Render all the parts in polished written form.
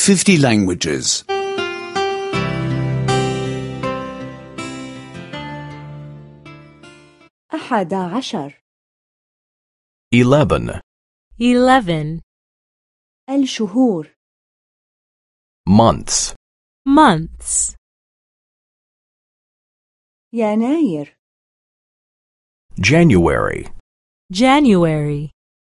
50 languages. 11 11 الشهور months, months يناير January, January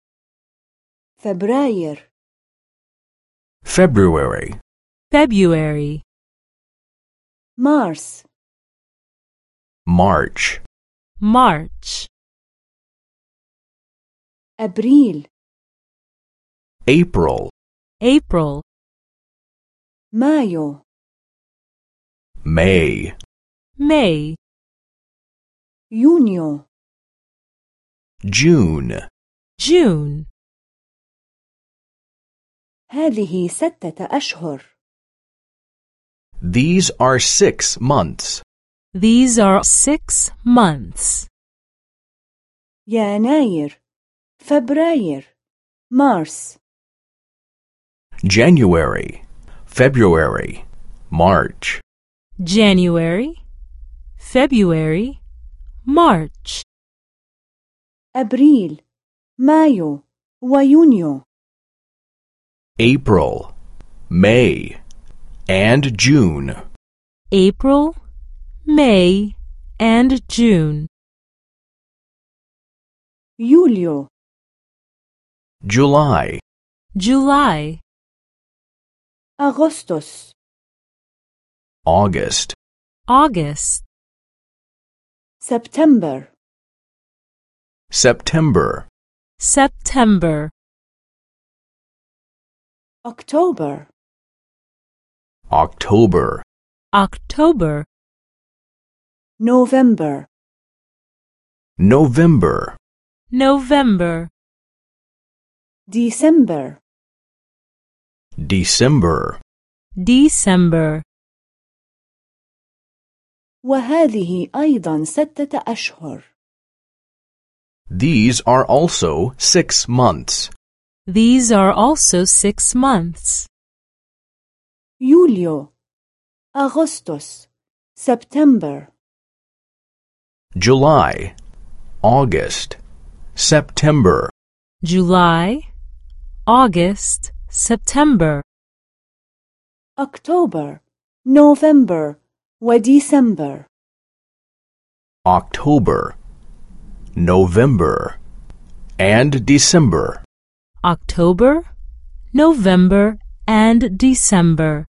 فبراير February, February مارس March, March أبريل April, April مايو May, May يونيو June. June هذه 6 أشهر These are 6 months. These are 6 months. يناير فبراير مارس January, February, March, January, February, March, أبريل مايو ويونيو April, May, and June. April, May, and June, يوليو July, July, أغسطس August, August, سبتمبر September, September, أكتوبر October, October, نوفمبر November, November, ديسمبر December. December. وهذه أيضا 6 أشهر These are also 6 months. These are also 6 months. يوليو أغسطس سبتمبر July, August, September, July, August, September, أكتوبر نوفمبر وديسمبر October, November, and December. October, November, and December.